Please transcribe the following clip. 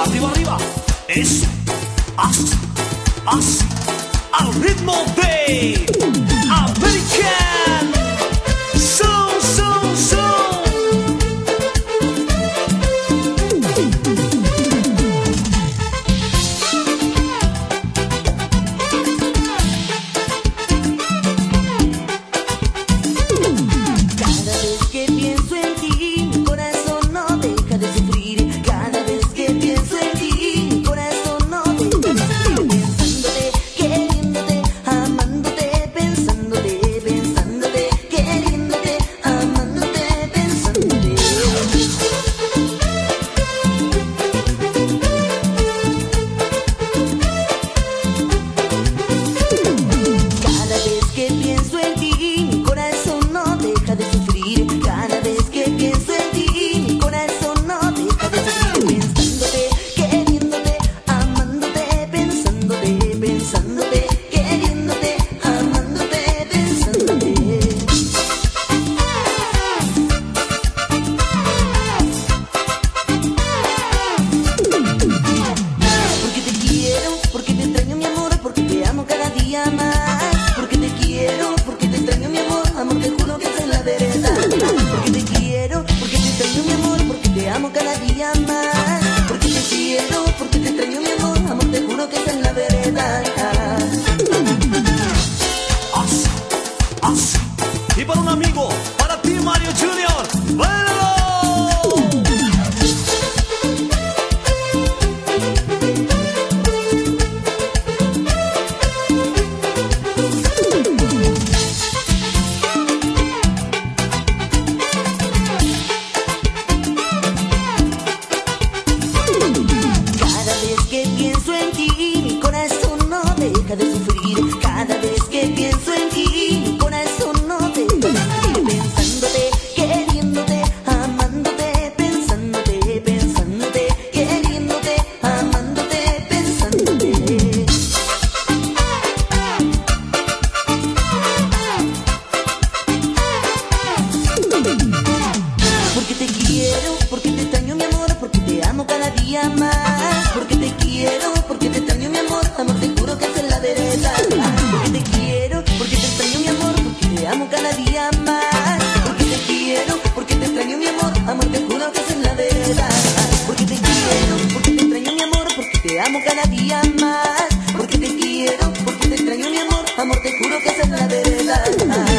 arriba, arriba. Eso, así, así, al ritmo de American Soul, Soul, Soul. Y para un amigo, para ti Mario Junior, ¡bailalo! Cada vez que pienso en ti, mi corazón no deja de sufrir. Cada vez que pienso en ti, mi corazón no deja de sufrir. Pensándote, queriéndote, amándote, pensándote, pensándote, queriéndote, amándote, pensándote. Porque te quiero, porque te extraño mi amor, porque te amo cada día más. Porque te quiero, porque te extraño mi amor, amor te juro que esa es la verdad. Porque te quiero, porque te extraño mi amor, porque te amo cada día más. Porque te quiero, porque te extraño mi amor, amor te juro que esa es la verdad. Porque te quiero, porque te extraño mi amor, porque te amo cada día más. Porque te quiero, porque te extraño mi amor, amor te juro que esa es la verdad.